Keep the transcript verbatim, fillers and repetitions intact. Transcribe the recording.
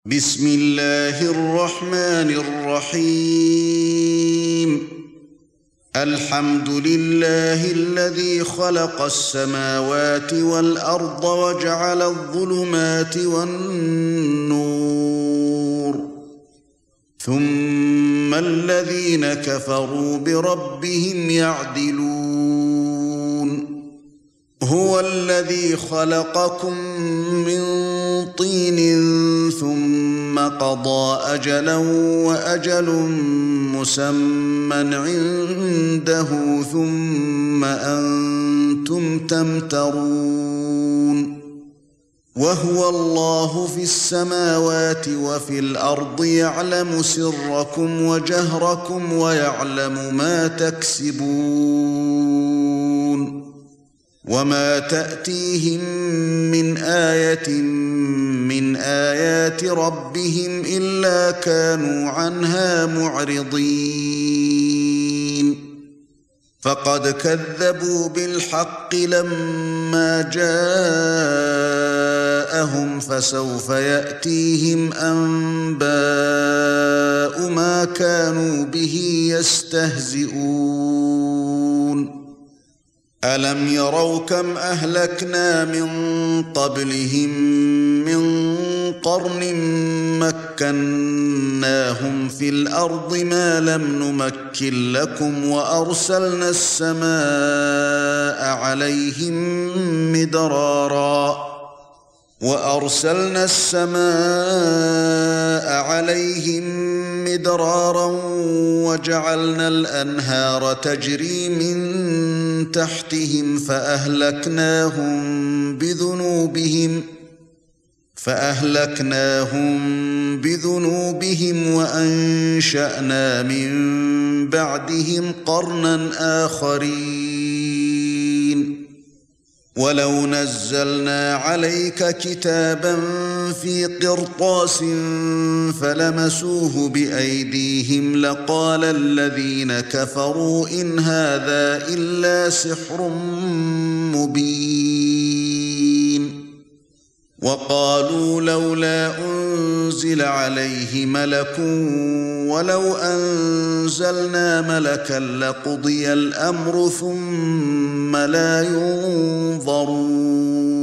بسم الله الرحمن الرحيم الحمد لله الذي خلق السماوات والأرض وجعل الظلمات والنور ثم الذين كفروا بربهم يعدلون هو الذي خلقكم من طين ثم قضى أجلا وأجل مسمى عنده ثم أنتم تمترون وهو الله في السماوات وفي الأرض يعلم سركم وجهركم ويعلم ما تكسبون وما تأتيهم من آية من آيات ربهم إلا كانوا عنها معرضين فقد كذبوا بالحق لما جاءهم فسوف يأتيهم أنباء ما كانوا به يستهزئون ألم يروا كم أهلكنا من قبلهم من قرن مكناهم في الأرض ما لم نمكن لكم وأرسلنا السماء عليهم مدرارا وأرسلنا السماء عليهم مدرارا وجعلنا الأنهار تجري من تحتهم فأهلكناهم بذنوبهم فأهلكناهم بذنوبهم وأنشأنا من بعدهم قرنا آخرين ولو نزلنا عليك كتابا في قرطاس فلمسوه بأيديهم لقال الذين كفروا إن هذا إلا سحر مبين وقالوا لولا أنزل عليه ملك ولو أنزلنا ملكا لقضي الأمر ثم لا ينظرون